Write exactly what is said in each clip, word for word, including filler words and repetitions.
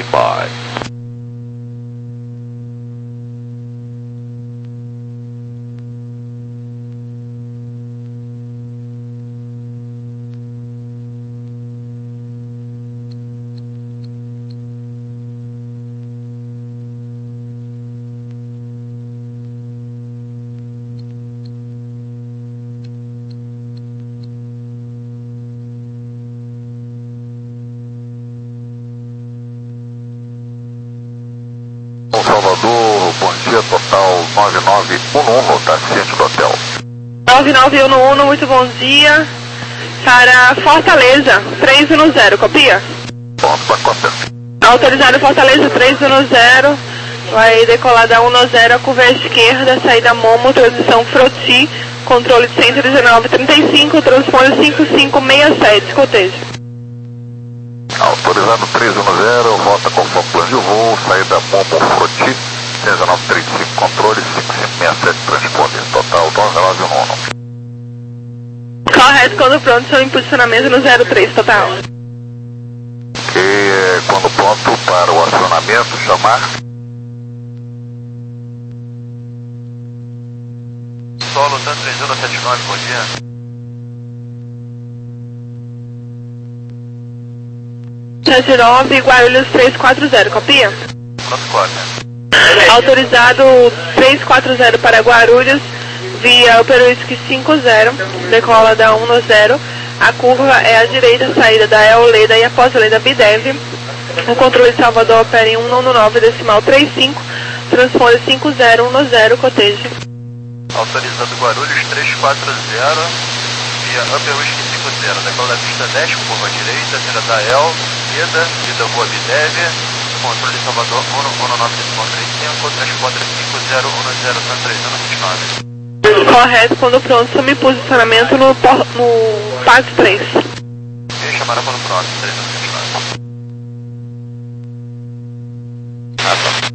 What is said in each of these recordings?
Bye. Salvador, bom dia, total nove nove um um, tá ciente do hotel. nove nove um um, muito bom dia. Para Fortaleza, três um zero, copia? Pronto, para copia. Autorizado Fortaleza, três um zero. Vai decolar da um zero, a curva à esquerda, saída Momo, transição Froti, controle cento e dezenove trinta e cinco, transponder cinco cinco seis sete, cotejo. Autorizado três um zero, volta conforme plano de voo, saída Momo Froti, cento e dezenove trinta e cinco, controle cinco cinco seis sete, transponder, total nove nove um um. Correto, quando pronto, seu impulsionamento no zero três, total. Ok, é, quando pronto para o acionamento, chamar. Solo, Tan três um sete nove, bom dia. sete nove, Guarulhos três quatro zero, copia? Pronto, corta. Autorizado três quatro zero para Guarulhos, via Peruísque cinco zero, decola da um zero, a curva é à direita, saída da Eoleda e após a lei da Bidev, o controle de Salvador opera em um nove decimal trinta e cinco, transponde cinco zero um zero, cotejo. Autorizado Guarulhos três quatro zero, via Upper Whisky cinco zero, decola da pista dez, curva à direita, saída da El, Ida, Ida Boa Bidev, controle de Salvador um nove decimal trinta e cinco, transporte cinco zero um zero três um sete nove. Correto, quando pronto, some posicionamento no, no Parque três. E chamará quando pronto, três um sete nove. Ah, tá.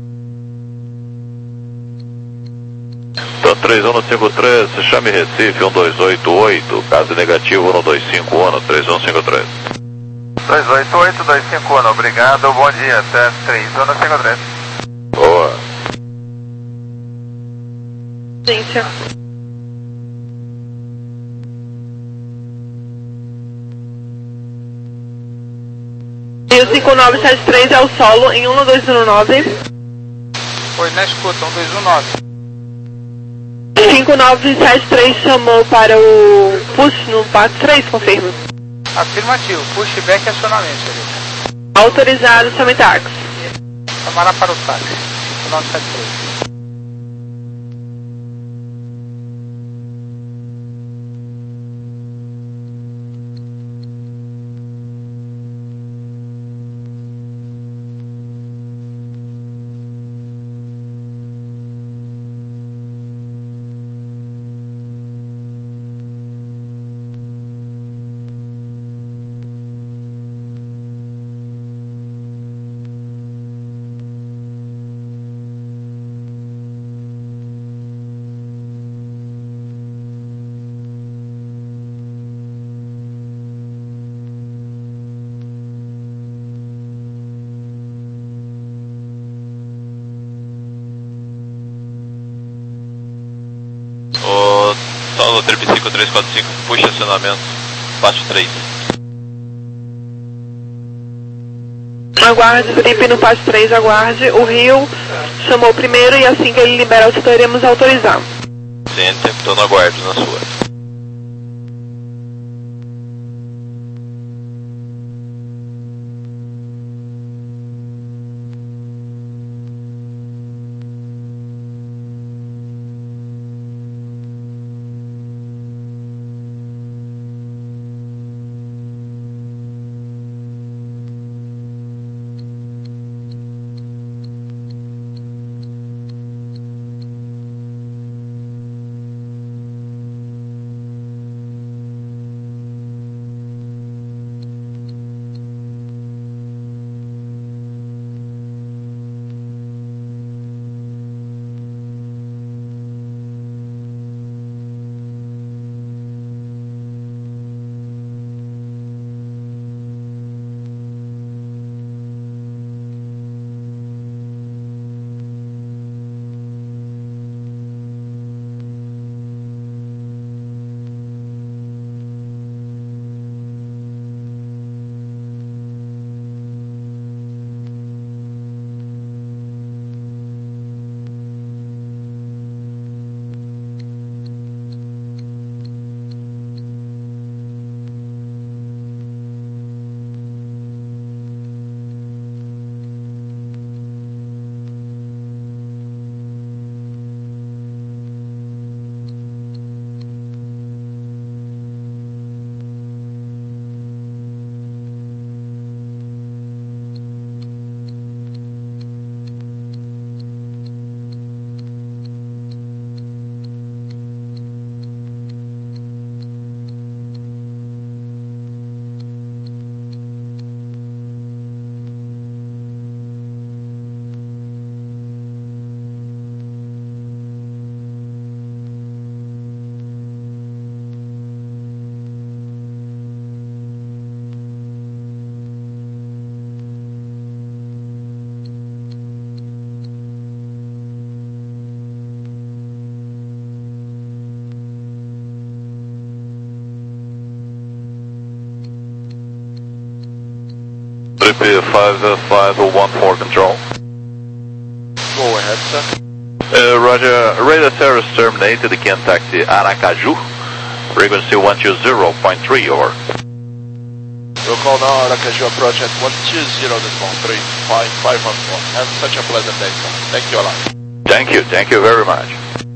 Então três um cinco três, chame Recife um dois oito oito, caso negativo um dois cinco um, três um cinco três. dois oito oito, dois cinco um, obrigado, bom dia, até três um cinco três. Boa. Agência. E o cinco nove sete três é o solo em um dois um nove. Oi, na escuta, um dois um nove. cinco nove sete três chamou para o push no Parque três, confirma. Afirmativo, pushback e acionamento, ali. Autorizado, chame táxi. Chamará para o táxi, cinco nove sete três. O Solo Trip cinco três quatro cinco, puxa acionamento, parte três. Aguarde, Trip no Passo três, aguarde. O Rio chamou primeiro e assim que ele liberar o setor, iremos autorizar. Sim, estou no aguardo na sua. Trip five five one four control. Go ahead, sir. Uh, Roger, radar service terminated, contact Aracaju. Frequency one two zero point three, over. We'll call now Aracaju approach at one two zero point three five five one four. Have such a pleasant day, sir. Thank you a lot. Thank you, thank you very much.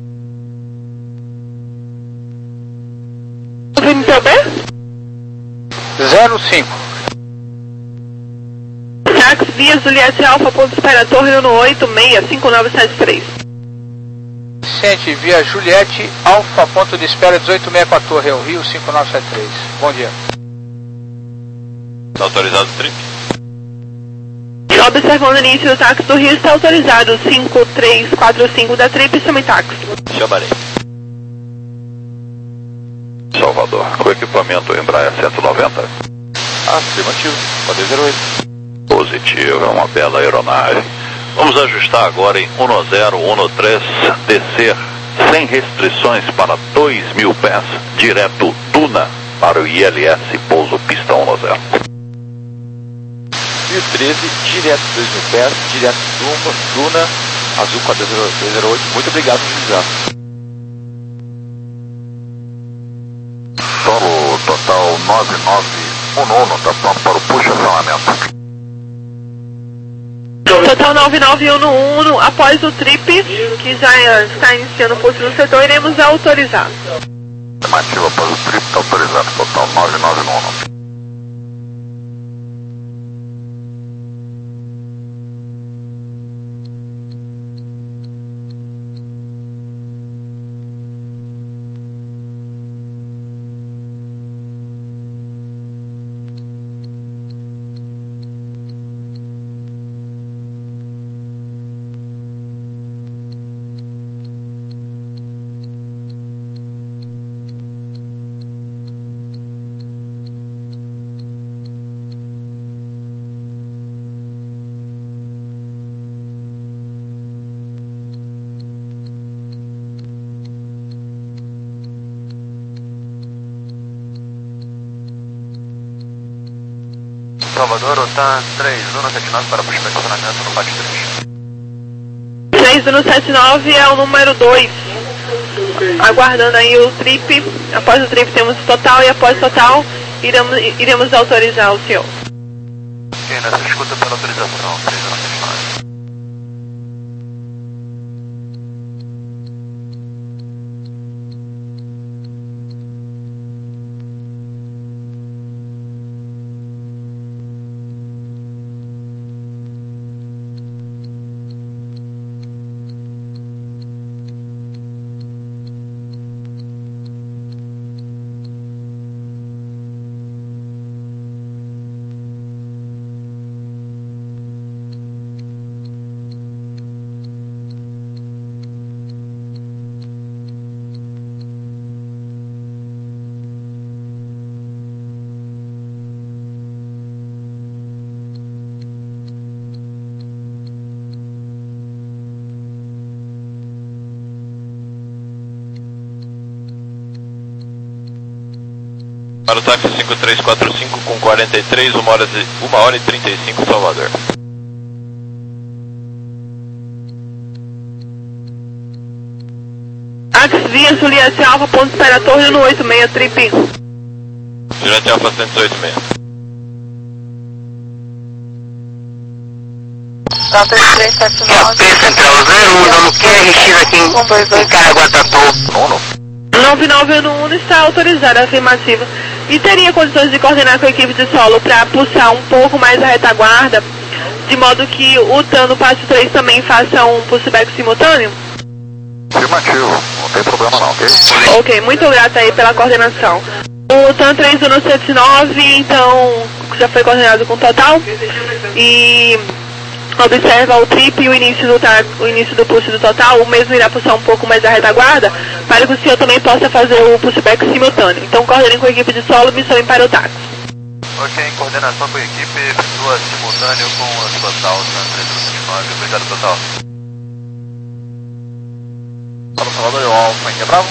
Vinte B? zero cinco. Táxi via Juliette Alfa, ponto espera Torre no oito seis cinco nove sete três. Vicente, via Juliette Alfa, ponto de espera dezoito sessenta e quatro, Torre ao Rio, cinco nove sete três. Bom dia. Está autorizado o trip? Observando o início do táxi do Rio, está autorizado cinco três quatro cinco da Trip, chame táxi. Chamarei. Salvador, com equipamento Embraer cento e noventa. Afirmativo, pode zero oito. Positivo, é uma bela aeronave. Vamos ajustar agora em um zero um três, descer sem restrições para dois mil pés, direto Duna para o I L S, pouso pista um zero. mil e treze, direto dois mil pés, direto Duna, Duna, azul quatro zero oito. Muito obrigado por utilizar. Solo total nove nove um um, está pronto para o push-acionamento. Total nove nove um um, após o trip, que já está iniciando o pulso no setor, iremos autorizar. Afirmativo após o trip, está autorizado, total nove nove um um. Salvador, O T A N três um sete nove para puxar estacionamento no P A C três. três um sete nove é o número dois. Aguardando aí o trip. Após o trip temos total e após total iremos, iremos autorizar o senhor. Ok, nessa escuta pela autorização, três um sete nove. Para o táxi cinco três quatro cinco com quarenta e três, uma hora, uma hora e trinta e cinco, Salvador. Táxi via Juliette Alfa, ponto espera Torre no oito seis, trip. Juliette Alfa cento e dezoito seis. Nota três sete nove. P Central zero um, dando Q R X aqui em, em Caraguatatuba. nove nove um um está autorizado, afirmativo. E teria condições de coordenar com a equipe de solo para puxar um pouco mais a retaguarda, de modo que o T A N do P A C três também faça um pushback simultâneo? Afirmativo, não tem problema não, ok? Ok, muito grata aí pela coordenação. O T A N três um sete nove, então, já foi coordenado com total. E observa o trip e o início do, o início do push do total, o mesmo irá puxar um pouco mais a retaguarda, para que o senhor também possa fazer o pushback simultâneo. Então, coordenem com a equipe de solo, missão para o táxi. Ok, em coordenação com a equipe, efetua simultâneo com o total, T A N três um sete nove. Obrigado, total. Para o Salvador e o Alfa, Índia Bravo.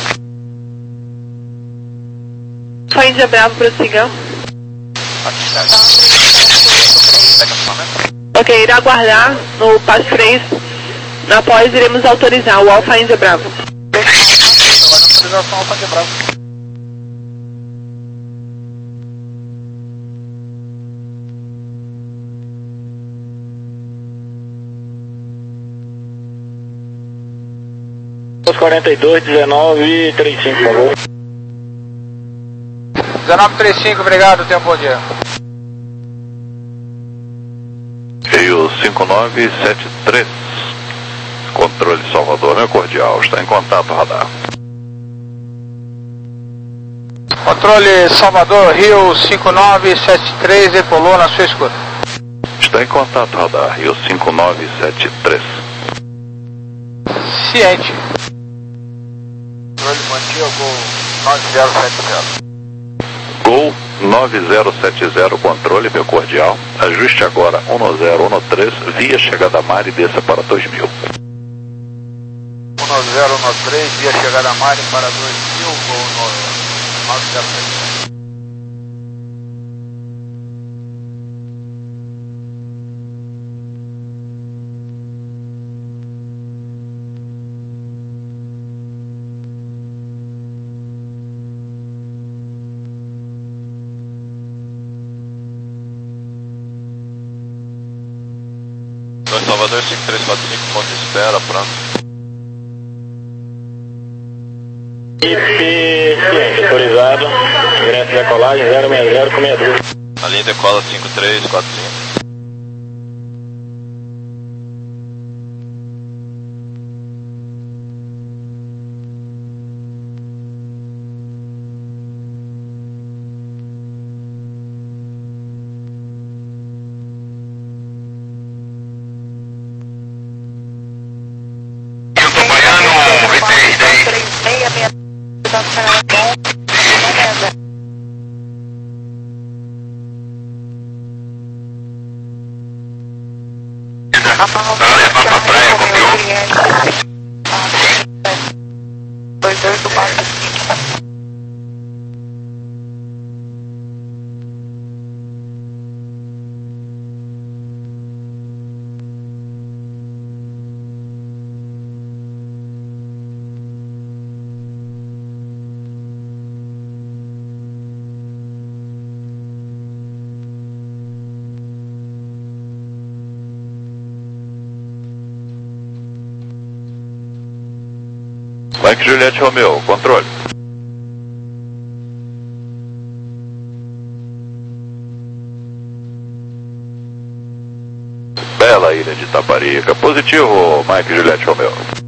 Foi Índia Bravo, prossiga. Aqui está. Ok, irá aguardar no passo três. Após iremos autorizar o Alfa Índia Bravo. Autorização Alfa Índia Bravo. quarenta e dois, dezenove, trinta e cinco, por favor. dezenove trinta e cinco, obrigado, tenha um bom dia. Rio cinco nove sete três, controle Salvador, meu cordial, está em contato, radar. Controle Salvador, Rio cinco nove sete três, decolou na sua escuta. Está em contato, radar, Rio cinco nove sete três. Ciente. Controle Mandia, Gol nove zero sete zero. Gol nove zero sete zero, controle, meu cordial. Ajuste agora um zero um três, via chegada a mar e desça para dois mil. um zero um três, via chegada a mar e para dois mil, Gol nove zero sete zero. Salvador cinco três quatro cinco, ponto de espera, pronto. Ciente, autorizado. Ingresso de decolagem zero seis zero com sessenta e dois. A linha decola cinco três quatro cinco. Pra levar pra praia comigo. dois oito quatro cinco. Mike Juliette Romeo, controle. Bela ilha de Taparica. Positivo, Mike Juliette Romeo.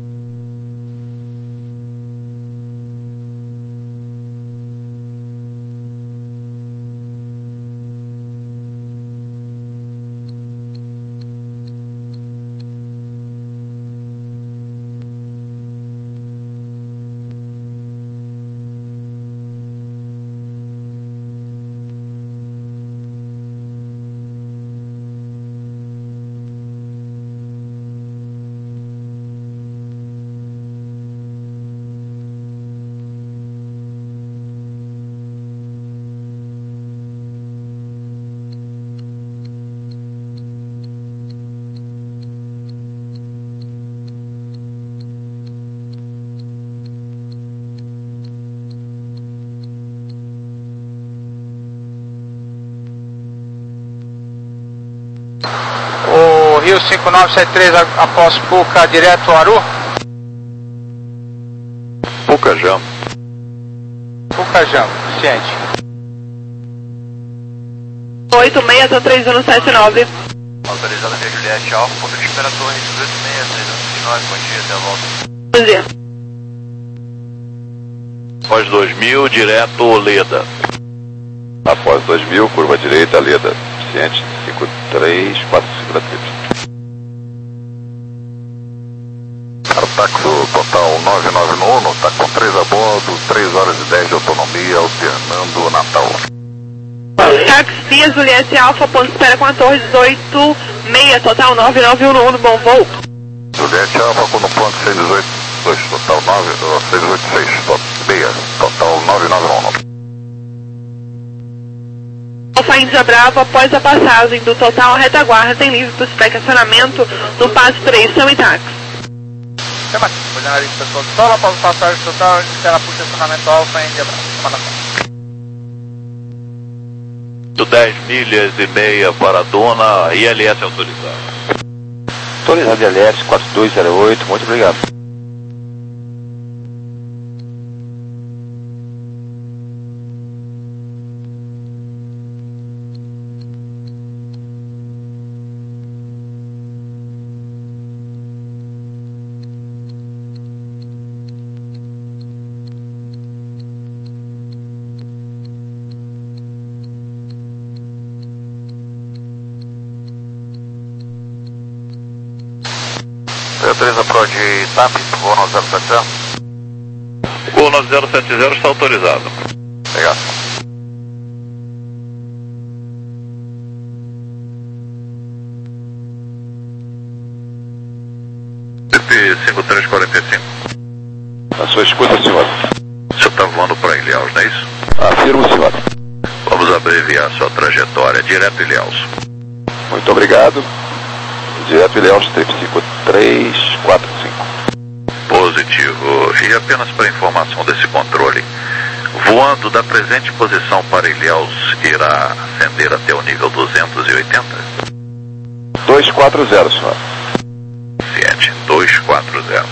Rio cinco nove sete três após Puca, direto Aru. Pucajam. Pucajam, ciente. oito seis a três um sete nove. Autorizada via Juliette Alfa, ponto de espera torre dezoito seis, três um nove, bom dia, até a volta. Bom dia. Após dois mil, direto Leda. Após dois mil, curva direita, Leda. Ciente, cinco três quatro cinco da tripla. Aerotaxo total nove nove nove, está com três a bordo, três horas e dez de autonomia, alternando Natal. Taxi Juliette Alfa, ponto de espera com a torre dezoito seis, total nove nove um no bom voo. Juliette Alfa com no ponto seis dezoito dois, total nove, seis oito seis, seis, total nove nove um. Alfa Alfa Índia Bravo, após a passagem do total, a retaguarda tem livre para o estacionamento no passo três, São Itax. Chama aqui, foi na lista total, após a passagem do total, espera para o estacionamento Alfa Índia Bravo. dez milhas e meia para a Duna, I L S autorizado. Autorizado I L S quatro dois zero oito, muito obrigado. Autoriza Pro de TAP, voo nove zero sete zero. O nove zero sete zero está autorizado. Obrigado. C P cinco três quatro cinco. A sua escuta, senhor. O senhor está voando para Ilhéus, não é isso? Afirmo, senhor. Vamos abreviar sua trajetória, direto Ilhéus. Muito obrigado. Direto Ilhéus, trip cinco três quatro cinco. Positivo. E apenas para informação desse controle, voando da presente posição para Ilhéus, irá ascender até o nível duzentos e oitenta? dois quatro zero, senhor. Ciente, dois quatro zero.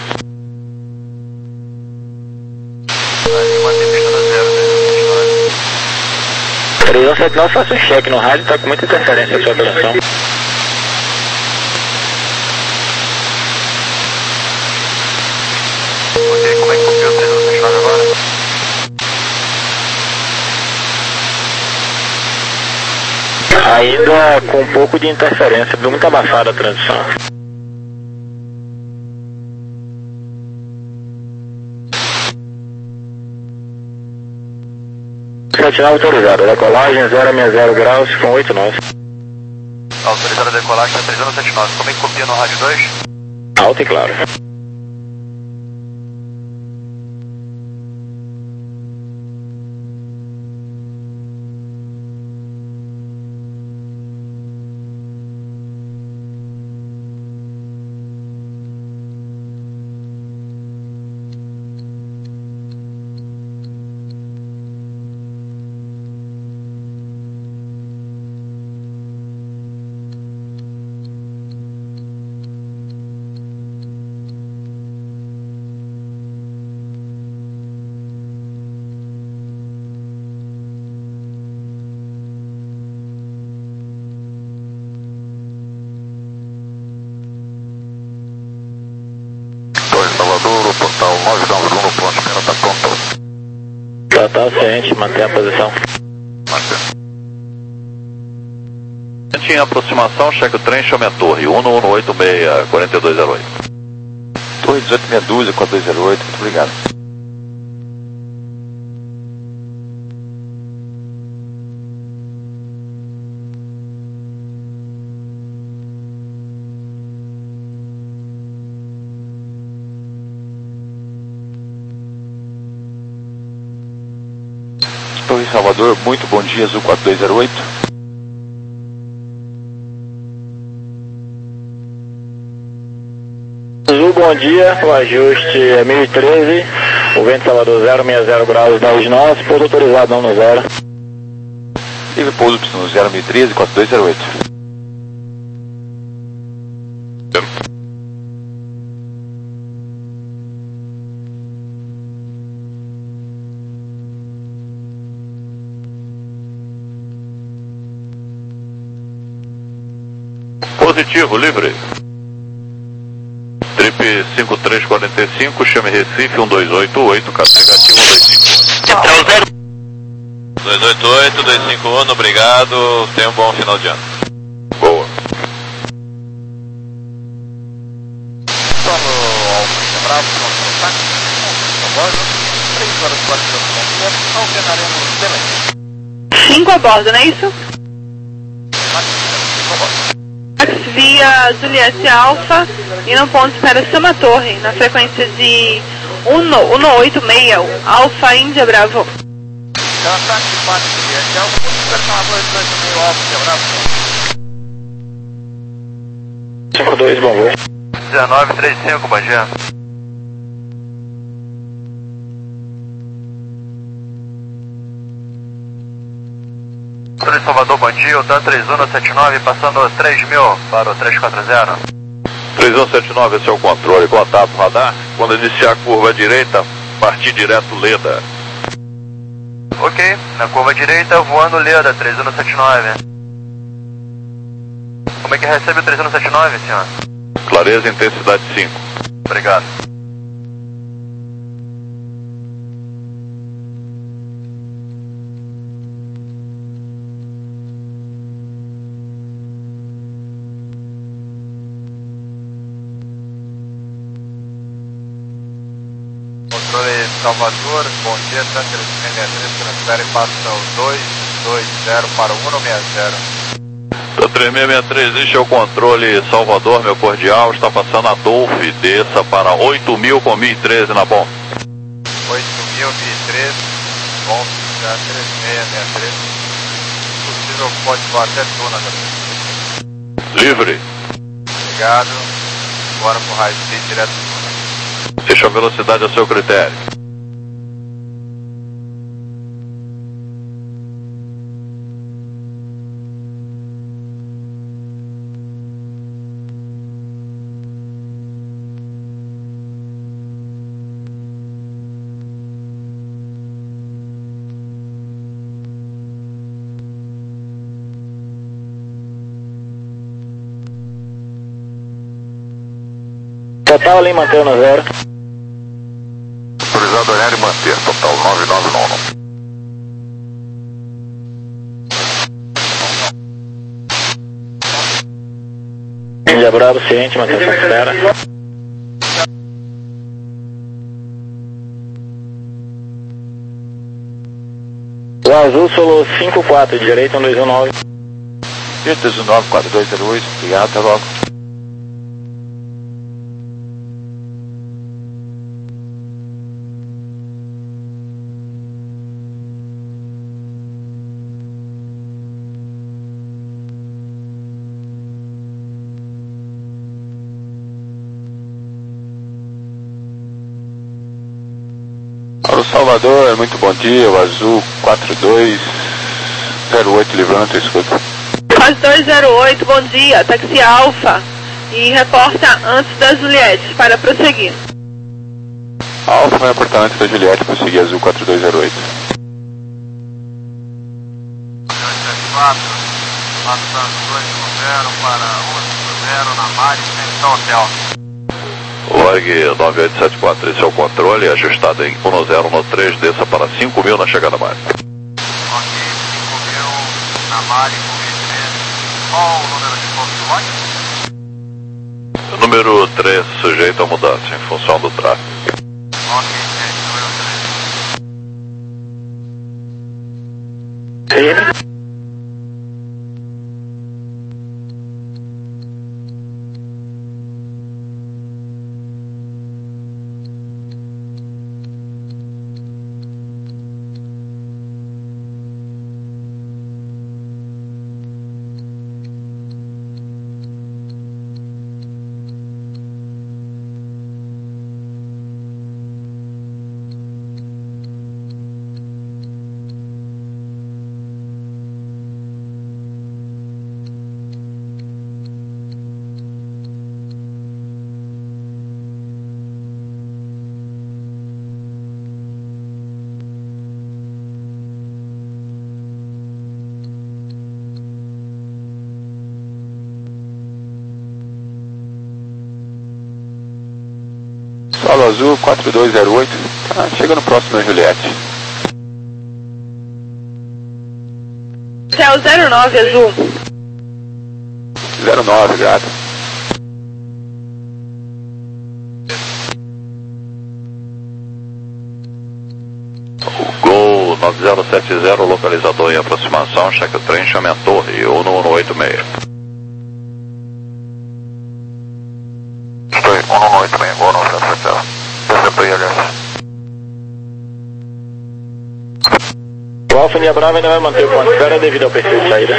três um sete nove, faça um cheque no rádio, está com muita interferência na sua operação. Ok, como é que copiou o três um sete nove agora? Ainda com um pouco de interferência, deu muito abafada a transição. sete nove autorizado, decolagem zero seis zero graus com oito nove. Autorizada a decolagem três um sete nove, como é que copia no rádio dois? Alto e claro. Salvador, portal nove nove um no ponto de espera, está pronto. Total ciente, mantém a posição. Em aproximação, cheque o trem, chame a torre, um um oito seis, quatro dois zero oito. Torre dezoito meia dúzia, quatro dois zero oito, muito obrigado. Torre Salvador, muito bom dia, Azul quatro dois zero oito. Azul, bom dia, o ajuste é mil e treze, o vento Salvador zero seis zero graus dez nove, pouso autorizado não no zero. Livre pouso no zero mil e treze, quatro dois zero oito. Positivo, livre. Trip cinco três quatro cinco, chame Recife um dois oito oito, caso negativo um dois cinco um. dois oito oito, dois cinco um, obrigado, tenha um bom final de ano. Boa. Bravo, três horas e quarenta minutos, alternaremos delay. cinco a bordo, não é isso? Via Juliette Alfa e no ponto espera Sama Torre, na frequência de um oito seis, Alfa Índia Bravo. Ataque quatro Juliette Alfa. cinco dois, bom voo. dezenove trinta e cinco, bom dia. Controle Salvador, bom dia, o Dan três um sete nove, passando três mil para o três quatro zero. três um sete nove, esse é o controle, contato radar. Quando iniciar a curva à direita, partir direto Leda. Ok, na curva direita, voando Leda, três um sete nove. Como é que recebe o três um sete nove, senhor? Clareza e intensidade cinco. Obrigado. Controle Salvador, bom dia, três três seis três, transfere e passa o dois dois zero para o um seis zero. três seis seis três, este é o controle Salvador, meu cordial, está passando a Dolph, desça para oito mil com mil e treze na bomba. oito mil, mil e treze, bom, três seis seis três, possível pode voar até Tuna. Livre. Obrigado, agora para o High Speed direto do Tuna. Deixa a velocidade a seu critério. Total ali, mantendo no zero. Autorizado olhar e manter, total nove nove nove. Índia Bravo, ciente, manutenção de espera. O azul solou cinco quatro, direita um dois um nove. dois um nove, quatro dois zero oito, obrigado, até logo. Salvador, muito bom dia, o azul quatro dois zero oito, livrando, escuta. quatro dois zero oito, bom dia, táxi Alfa, e reporta antes da Juliette, para prosseguir. Alfa vai reportar antes da Juliette, prosseguir azul quatro dois zero oito. quatro, passando dois zero para um zero na Mari, Central Hotel. Org nove oito sete quatro, esse é o controle, ajustado em um zero um três, desça para cinco mil na chegada Mari. Ok, cinco mil na Mari, com mil e treze. Qual o número de ponto de lote? Número três, sujeito a mudança em função do tráfego. Ok, gente, número três. Sim. Solo azul quatro dois zero oito, tá chegando próximo da Juliette. Céu zero nove, azul. zero nove, gato. Gol nove zero sete zero, localizador em aproximação, cheque o trem, chame a torre, um um oito seis. Estou em um um oito seis, gol nove zero sete zero. Desce para I H S. O Nossa linha Brava ainda vai manter o ponto de espera devido ao perfil de saída.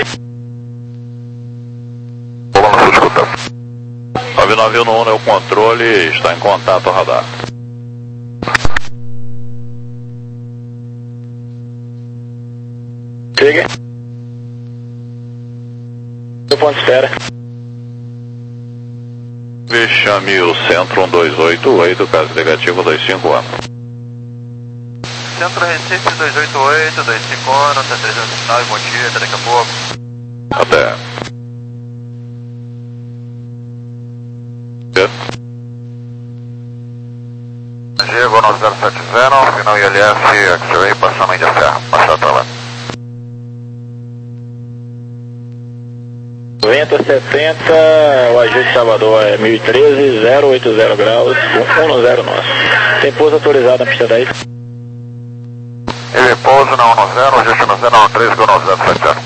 Vamos escutar. nove nove um um é o controle, está em contato radar. Siga. O ponto de espera. Chame o Centro um dois oito oito, caso negativo dois cinco ano. Centro Recife dois oito oito, dois cinco ano, até trezentos e nove, bom dia, até daqui a pouco. Até. Diego nove zero sete zero, final I L S, X-Ray, passando Índia Serra, passar para lá. Vento setenta, o ajuste Salvador é mil e treze, zero oito zero graus, um zero nosso. Tem pouso autorizado na pista dez. Ele pouso na um zero, ajuste no zero um três com nove zero sete zero.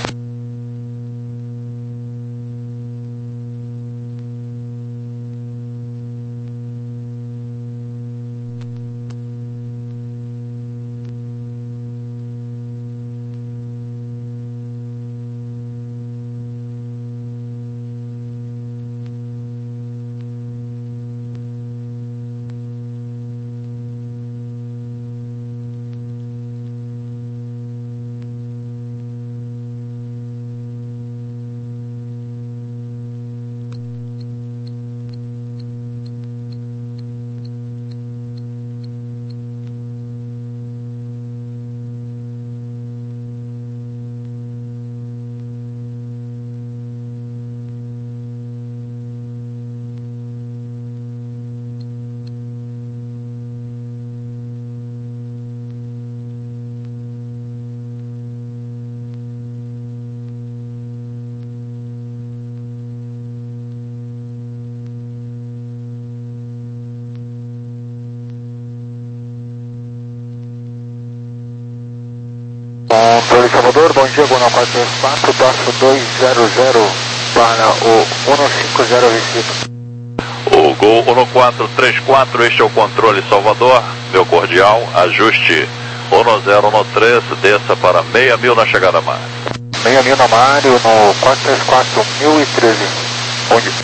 Controle Salvador, bom dia, Gol quatro três quatro, passo dois zero zero para o um cinco zero Recife. O Gol um quatro três quatro, este é o controle Salvador, meu cordial, ajuste um zero um três, desça para meia mil na chegada a mar. meia mil na Mário, no quatro três quatro, mil e treze. Bom dia.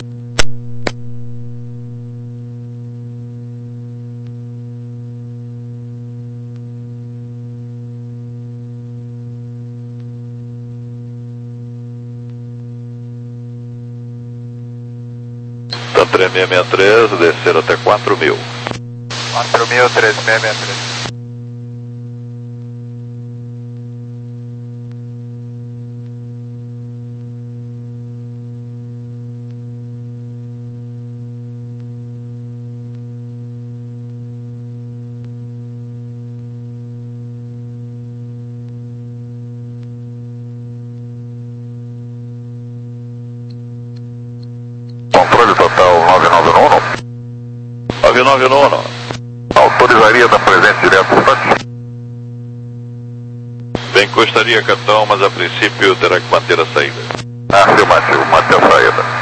três seis seis três, descer até quatro mil. quatro mil, três seis seis três. Controle total nove nove um um. nove nove um um. Autorizaria da presente direto do site? Bem, gostaria, capitão, mas a princípio terá que manter a saída. Afirmativo, manter a saída.